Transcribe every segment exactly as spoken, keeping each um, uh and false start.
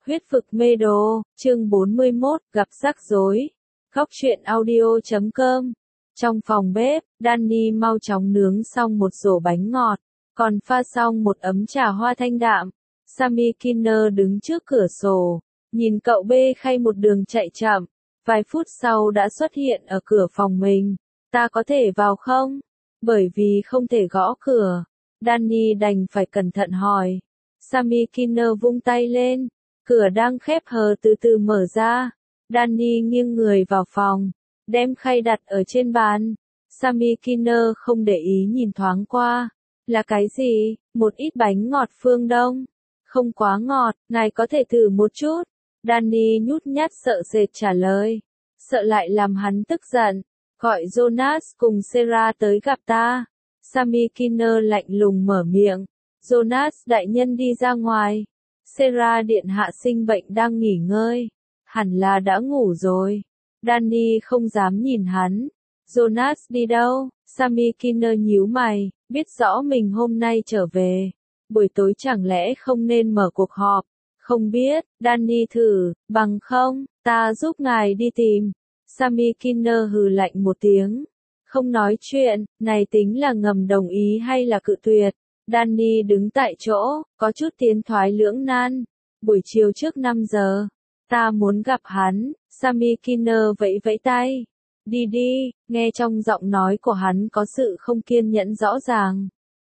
Huyết vực mê đồ, chương bốn mươi mốt, gặp rắc rối. Góc truyện audio chấm com. Trong phòng bếp, Danny mau chóng nướng xong một rổ bánh ngọt, còn pha xong một ấm trà hoa thanh đạm. Sammy Kinner đứng trước cửa sổ, nhìn cậu bê khay một đường chạy chậm, vài phút sau đã xuất hiện ở cửa phòng mình. Ta có thể vào không? Bởi vì không thể gõ cửa, Danny đành phải cẩn thận hỏi. Sammy Kinner vung tay lên, cửa đang khép hờ từ từ mở ra. Danny nghiêng người vào phòng, đem khay đặt ở trên bàn. Sammy Kinner không để ý nhìn thoáng qua. Là cái gì? Một ít bánh ngọt phương Đông. Không quá ngọt, ngài có thể thử một chút. Danny nhút nhát sợ sệt trả lời. Sợ lại làm hắn tức giận. Gọi Jonas cùng Sarah tới gặp ta. Sammy Kinner lạnh lùng mở miệng. Jonas đại nhân đi ra ngoài. Sarah điện hạ sinh bệnh đang nghỉ ngơi. Hẳn là đã ngủ rồi. Danny không dám nhìn hắn. Jonas đi đâu? Sammy Kinner nhíu mày, biết rõ mình hôm nay trở về. Buổi tối chẳng lẽ không nên mở cuộc họp? Không biết, Danny thử, bằng không, ta giúp ngài đi tìm. Sammy Kinner hừ lạnh một tiếng. Không nói chuyện, này tính là ngầm đồng ý hay là cự tuyệt? Danny đứng tại chỗ, có chút tiến thoái lưỡng nan. Buổi chiều trước năm giờ, ta muốn gặp hắn. Sammy Kinner vẫy vẫy tay. Đi đi, nghe trong giọng nói của hắn có sự không kiên nhẫn rõ ràng.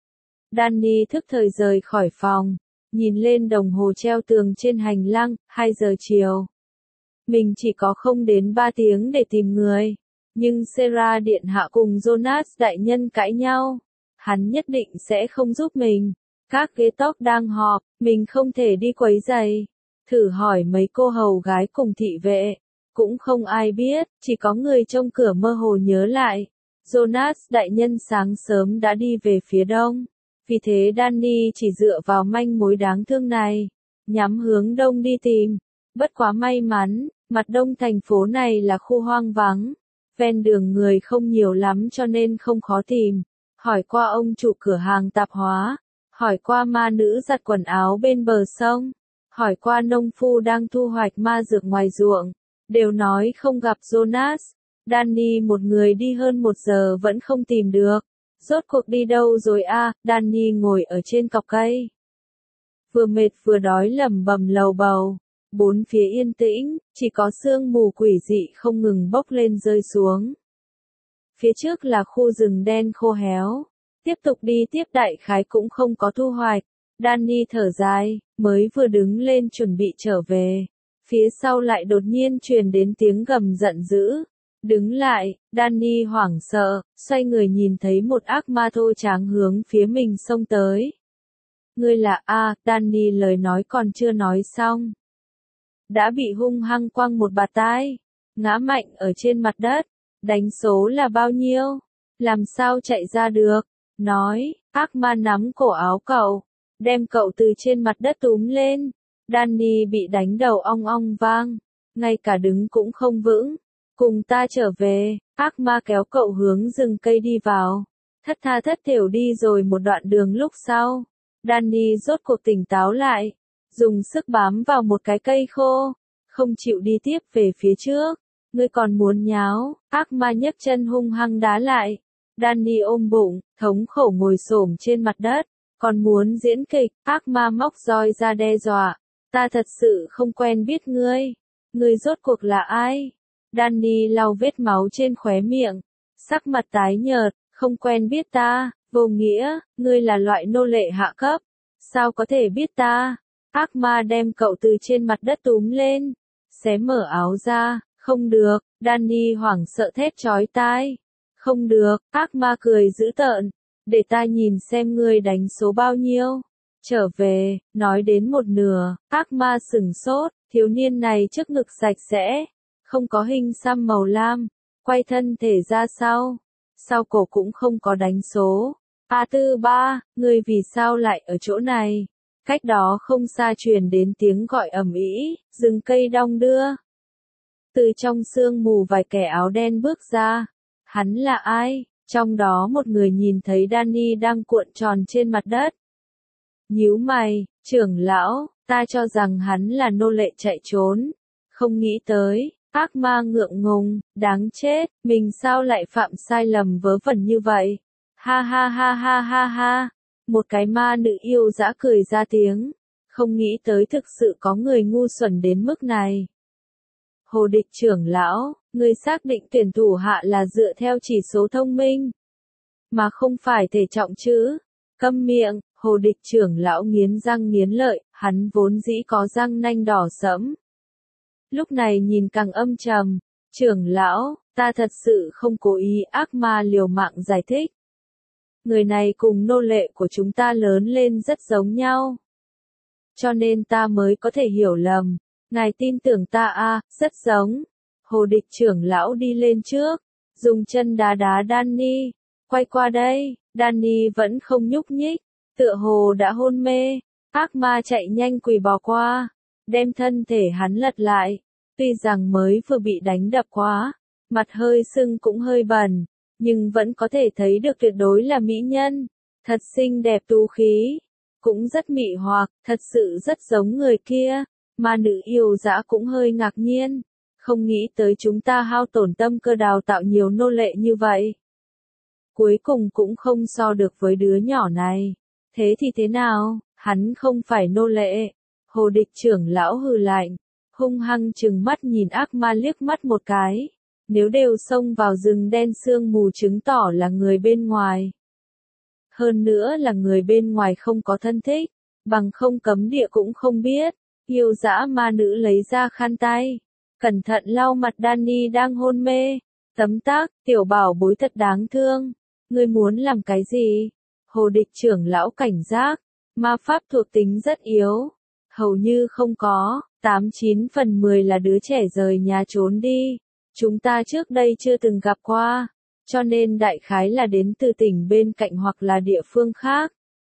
Danny thức thời rời khỏi phòng, nhìn lên đồng hồ treo tường trên hành lang, hai giờ chiều. Mình chỉ có không đến ba tiếng để tìm người, nhưng Sarah điện hạ cùng Jonas đại nhân cãi nhau. Hắn nhất định sẽ không giúp mình. Các ghế tóc đang họp, mình không thể đi quấy rầy. Thử hỏi mấy cô hầu gái cùng thị vệ, cũng không ai biết, chỉ có người trong cửa mơ hồ nhớ lại. Jonas đại nhân sáng sớm đã đi về phía đông. Vì thế Danny chỉ dựa vào manh mối đáng thương này, nhắm hướng đông đi tìm. Bất quá may mắn, mặt đông thành phố này là khu hoang vắng. Ven đường người không nhiều lắm cho nên không khó tìm. Hỏi qua ông chủ cửa hàng tạp hóa, hỏi qua ma nữ giặt quần áo bên bờ sông, hỏi qua nông phu đang thu hoạch ma dược ngoài ruộng, đều nói không gặp Jonas. Danny một người đi hơn một giờ vẫn không tìm được. Rốt cuộc đi đâu rồi a? À? Danny ngồi ở trên cọc cây, vừa mệt vừa đói lẩm bẩm lầu bầu. Bốn phía yên tĩnh, chỉ có sương mù quỷ dị không ngừng bốc lên rơi xuống. Phía trước là khu rừng đen khô héo. Tiếp tục đi tiếp đại khái cũng không có thu hoạch. Danny thở dài, mới vừa đứng lên chuẩn bị trở về. Phía sau lại đột nhiên truyền đến tiếng gầm giận dữ. Đứng lại, Danny hoảng sợ, xoay người nhìn thấy một ác ma thô tráng hướng phía mình xông tới. Ngươi là A, à, Danny lời nói còn chưa nói xong. Đã bị hung hăng quăng một bạt tai, ngã mạnh ở trên mặt đất. Đánh số là bao nhiêu? Làm sao chạy ra được? Nói, ác ma nắm cổ áo cậu, đem cậu từ trên mặt đất túm lên. Danny bị đánh đầu ong ong vang, ngay cả đứng cũng không vững. Cùng ta trở về, ác ma kéo cậu hướng rừng cây đi vào. Thất tha thất thểu đi rồi một đoạn đường lúc sau. Danny rốt cuộc tỉnh táo lại, dùng sức bám vào một cái cây khô, không chịu đi tiếp về phía trước. Ngươi còn muốn nháo? Ác ma nhấc chân hung hăng đá lại. Danny ôm bụng, thống khổ ngồi xổm trên mặt đất. Còn muốn diễn kịch? Ác ma móc roi ra đe dọa. Ta thật sự không quen biết ngươi. Ngươi rốt cuộc là ai? Danny lau vết máu trên khóe miệng, sắc mặt tái nhợt. Không quen biết ta, vô nghĩa, ngươi là loại nô lệ hạ cấp. Sao có thể biết ta? Ác ma đem cậu từ trên mặt đất túm lên, xé mở áo ra. Không được, Danny hoảng sợ thét chói tai. Không được, ác ma cười dữ tợn. Để ta nhìn xem ngươi đánh số bao nhiêu. Trở về, nói đến một nửa, ác ma sửng sốt, thiếu niên này trước ngực sạch sẽ, không có hình xăm màu lam, quay thân thể ra sau, sau cổ cũng không có đánh số. A tư ba, ngươi vì sao lại ở chỗ này? Cách đó không xa truyền đến tiếng gọi ầm ĩ, rừng cây đong đưa. Từ trong sương mù vài kẻ áo đen bước ra. Hắn là ai? Trong đó một người nhìn thấy Danny đang cuộn tròn trên mặt đất. Nhíu mày, trưởng lão, Ta cho rằng hắn là nô lệ chạy trốn. Không nghĩ tới, ác ma ngượng ngùng, đáng chết, mình sao lại phạm sai lầm vớ vẩn như vậy. Ha ha ha ha ha ha. Một cái ma nữ yêu dã cười ra tiếng. Không nghĩ tới thực sự có người ngu xuẩn đến mức này. Hồ Địch trưởng lão, người xác định tuyển thủ hạ là dựa theo chỉ số thông minh, mà không phải thể trọng chứ. Câm miệng, Hồ Địch trưởng lão nghiến răng nghiến lợi, hắn vốn dĩ có răng nanh đỏ sẫm. Lúc này nhìn càng âm trầm. Trưởng lão, ta thật sự không cố ý, ác ma liều mạng giải thích. Người này cùng nô lệ của chúng ta lớn lên rất giống nhau. Cho nên ta mới có thể hiểu lầm. Ngài tin tưởng ta à, rất giống. Hồ Địch trưởng lão đi lên trước, dùng chân đá đá Danny. Quay qua đây, Danny vẫn không nhúc nhích, tựa hồ đã hôn mê. Ác ma chạy nhanh quỳ bò qua, đem thân thể hắn lật lại. Tuy rằng mới vừa bị đánh đập quá, mặt hơi sưng cũng hơi bẩn, nhưng vẫn có thể thấy được tuyệt đối là mỹ nhân. Thật xinh đẹp tú khí, cũng rất mị hoặc, thật sự rất giống người kia. Ma nữ yêu dã cũng hơi ngạc nhiên, không nghĩ tới chúng ta hao tổn tâm cơ đào tạo nhiều nô lệ như vậy. Cuối cùng cũng không so được với đứa nhỏ này. Thế thì thế nào, hắn không phải nô lệ. Hồ Địch trưởng lão hừ lạnh, hung hăng trừng mắt nhìn ác ma liếc mắt một cái. Nếu đều xông vào rừng đen sương mù chứng tỏ là người bên ngoài. Hơn nữa là người bên ngoài không có thân thích, bằng không cấm địa cũng không biết. Yêu dã ma nữ lấy ra khăn tay, cẩn thận lau mặt Danny đang hôn mê. Tấm tắc, tiểu bảo bối thật đáng thương. Ngươi muốn làm cái gì? Hồ Địch trưởng lão cảnh giác, ma pháp thuộc tính rất yếu. Hầu như không có, tám chín phần mười là đứa trẻ rời nhà trốn đi. Chúng ta trước đây chưa từng gặp qua, cho nên đại khái là đến từ tỉnh bên cạnh hoặc là địa phương khác.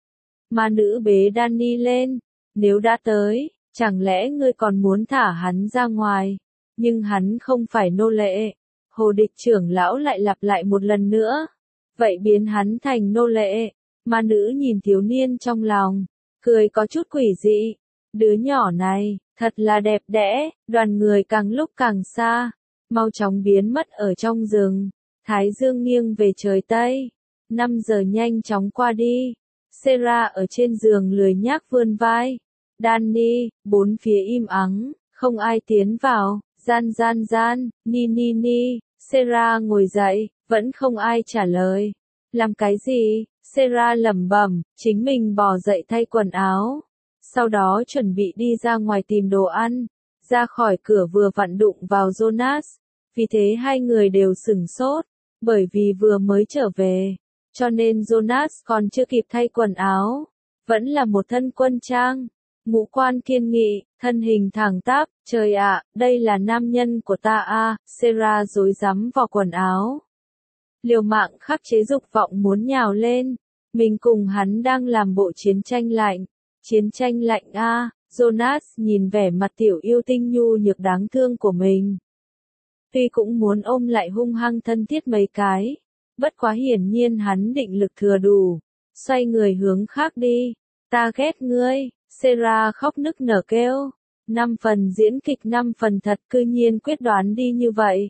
Ma nữ bế Danny lên, nếu đã tới, chẳng lẽ ngươi còn muốn thả hắn ra ngoài? Nhưng hắn không phải nô lệ. Hồ Địch trưởng lão lại lặp lại một lần nữa. Vậy biến hắn thành nô lệ. Ma nữ nhìn thiếu niên trong lòng, cười có chút quỷ dị. Đứa nhỏ này, thật là đẹp đẽ. Đoàn người càng lúc càng xa, mau chóng biến mất ở trong rừng. Thái dương nghiêng về trời Tây. năm giờ nhanh chóng qua đi. Sarah ở trên giường lười nhác vươn vai. Danny, bốn phía im ắng, không ai tiến vào. Gian gian gian, ni ni ni. Sarah ngồi dậy, vẫn không ai trả lời. Làm cái gì? Sarah lẩm bẩm, chính mình bò dậy thay quần áo. Sau đó chuẩn bị đi ra ngoài tìm đồ ăn. Ra khỏi cửa vừa vặn đụng vào Jonas. Vì thế hai người đều sửng sốt. Bởi vì vừa mới trở về, cho nên Jonas còn chưa kịp thay quần áo. Vẫn là một thân quân trang. Ngũ quan kiên nghị, thân hình thẳng tắp. Trời ạ, đây là nam nhân của ta à. Sarah rối rắm vào quần áo. Liều mạng khắc chế dục vọng muốn nhào lên. Mình cùng hắn đang làm bộ chiến tranh lạnh. Chiến tranh lạnh a à. Jonas nhìn vẻ mặt tiểu yêu tinh nhu nhược đáng thương của mình. Tuy cũng muốn ôm lại hung hăng thân thiết mấy cái. Bất quá hiển nhiên hắn định lực thừa đủ. Xoay người hướng khác đi. Ta ghét ngươi. Sarah khóc nức nở kêu. Năm phần diễn kịch năm phần thật, cư nhiên quyết đoán đi như vậy.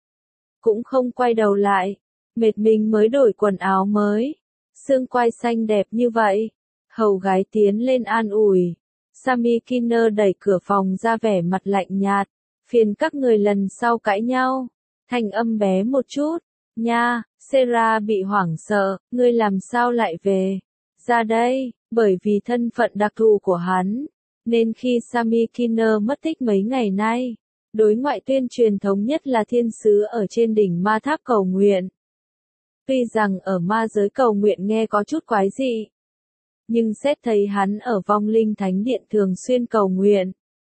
Cũng không quay đầu lại. Mệt mình mới đổi quần áo mới. Xương quai xanh đẹp như vậy. Hầu gái tiến lên an ủi. Sammy Kinner đẩy cửa phòng ra vẻ mặt lạnh nhạt. Phiền các người lần sau cãi nhau. Thanh âm bé một chút. Nha, Sarah bị hoảng sợ. Ngươi làm sao lại về? Ra đây, bởi vì thân phận đặc thù của hắn. Nên khi Sammy Kinner mất tích mấy ngày nay, đối ngoại tuyên truyền thống nhất là thiên sứ ở trên đỉnh ma tháp cầu nguyện. Tuy rằng ở ma giới cầu nguyện nghe có chút quái dị, nhưng xét thấy hắn ở vong linh thánh điện thường xuyên cầu nguyện,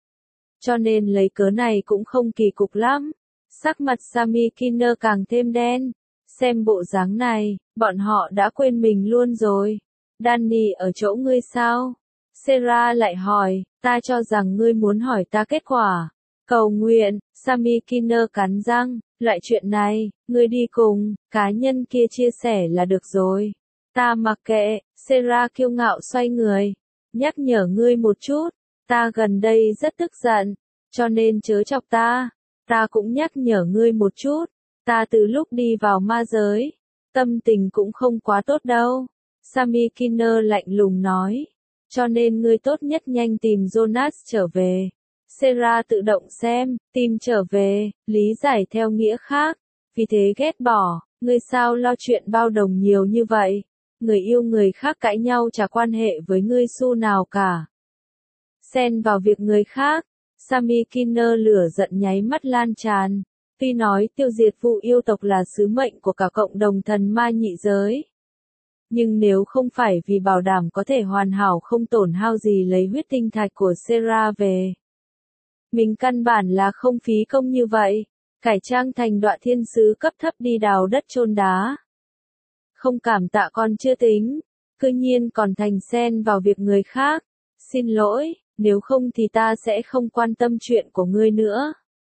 cho nên lấy cớ này cũng không kỳ cục lắm. Sắc mặt Sammy Kinner càng thêm đen. Xem bộ dáng này, bọn họ đã quên mình luôn rồi. Danny ở chỗ ngươi sao? Sarah lại hỏi, ta cho rằng ngươi muốn hỏi ta kết quả. Cầu nguyện, Sammy Kinner cắn răng, loại chuyện này, ngươi đi cùng, cá nhân kia chia sẻ là được rồi. Ta mặc kệ, Sarah kiêu ngạo xoay người. Nhắc nhở ngươi một chút, Ta gần đây rất tức giận, cho nên chớ chọc ta. Ta cũng nhắc nhở ngươi một chút, ta từ lúc đi vào ma giới, tâm tình cũng không quá tốt đâu. Sami Kinner lạnh lùng nói, cho nên ngươi tốt nhất nhanh tìm Jonas trở về. Sarah tự động xem, tìm trở về, lý giải theo nghĩa khác, vì thế ghét bỏ, ngươi sao lo chuyện bao đồng nhiều như vậy, người yêu người khác cãi nhau chả quan hệ với ngươi xu nào cả. Xen vào việc người khác, Sami Kinner lửa giận nháy mắt lan tràn, tuy nói tiêu diệt vụ yêu tộc là sứ mệnh của cả cộng đồng thần ma nhị giới. Nhưng nếu không phải vì bảo đảm có thể hoàn hảo không tổn hao gì lấy huyết tinh thạch của Sarah về, mình căn bản là không phí công như vậy, cải trang thành Đoạ Thiên Sứ cấp thấp đi đào đất chôn đá. Không cảm tạ con chưa tính, cư nhiên còn thành xen vào việc người khác. Xin lỗi, nếu không thì ta sẽ không quan tâm chuyện của ngươi nữa.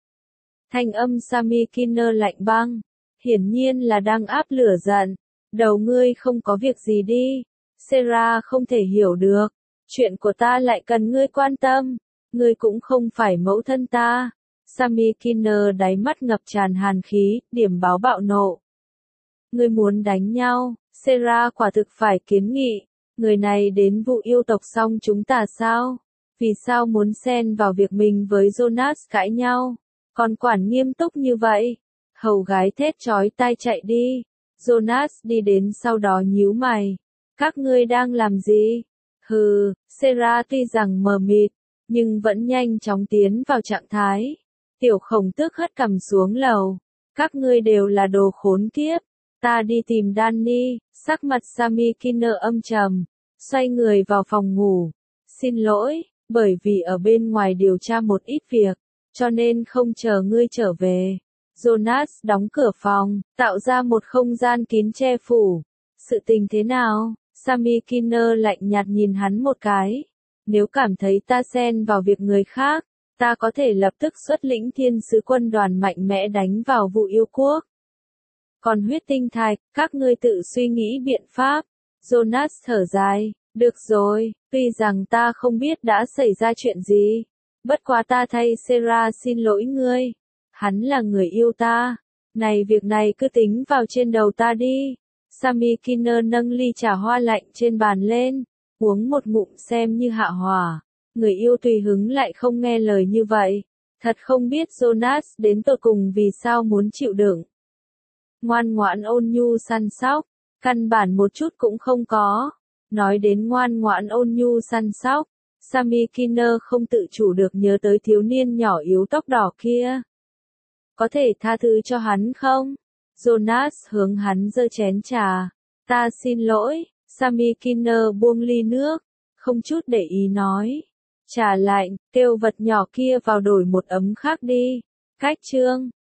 Thanh âm Sami Kinner lạnh băng, hiển nhiên là đang áp lửa giận. Đầu ngươi không có việc gì đi. Sarah không thể hiểu được, chuyện của ta lại cần ngươi quan tâm. Ngươi cũng không phải mẫu thân ta. Sami Kinner đáy mắt ngập tràn hàn khí, điểm báo bạo nộ. Ngươi muốn đánh nhau, Sarah quả thực phải kiến nghị. Người này đến vụ yêu tộc xong chúng ta sao? Vì sao muốn xen vào việc mình với Jonas cãi nhau? Còn quản nghiêm túc như vậy? Hầu gái thét chói tai chạy đi. Jonas đi đến sau đó nhíu mày. Các ngươi đang làm gì? Hừ, Sarah tuy rằng mờ mịt, nhưng vẫn nhanh chóng tiến vào trạng thái. Tiểu Khổng Tước hất cằm xuống lầu. Các ngươi đều là đồ khốn kiếp. Ta đi tìm Danny. Sắc mặt Sami Kinner âm trầm, xoay người vào phòng ngủ. Xin lỗi, bởi vì ở bên ngoài điều tra một ít việc, cho nên không chờ ngươi trở về. Jonas đóng cửa phòng, tạo ra một không gian kín che phủ. Sự tình thế nào? Sami Kinner lạnh nhạt nhìn hắn một cái. Nếu cảm thấy ta xen vào việc người khác, ta có thể lập tức xuất lĩnh thiên sứ quân đoàn mạnh mẽ đánh vào vụ yêu quốc. Còn huyết tinh thạch, các ngươi tự suy nghĩ biện pháp. Jonas thở dài, được rồi, tuy rằng ta không biết đã xảy ra chuyện gì. Bất quá ta thay Sarah xin lỗi ngươi. Hắn là người yêu ta. Này việc này cứ tính vào trên đầu ta đi. Sami Kinner nâng ly trà hoa lạnh trên bàn lên, uống một ngụm xem như hạ hòa. Người yêu tùy hứng lại không nghe lời như vậy. Thật không biết Jonas đến tột cùng vì sao muốn chịu đựng. Ngoan ngoãn ôn nhu săn sóc, căn bản một chút cũng không có. Nói đến ngoan ngoãn ôn nhu săn sóc, Sami Kinner không tự chủ được nhớ tới thiếu niên nhỏ yếu tóc đỏ kia. Có thể tha thứ cho hắn không? Jonas hướng hắn giơ chén trà. Ta xin lỗi. Sami Kinner buông ly nước, không chút để ý nói. Trà lạnh, kêu vật nhỏ kia vào đổi một ấm khác đi. Cách chương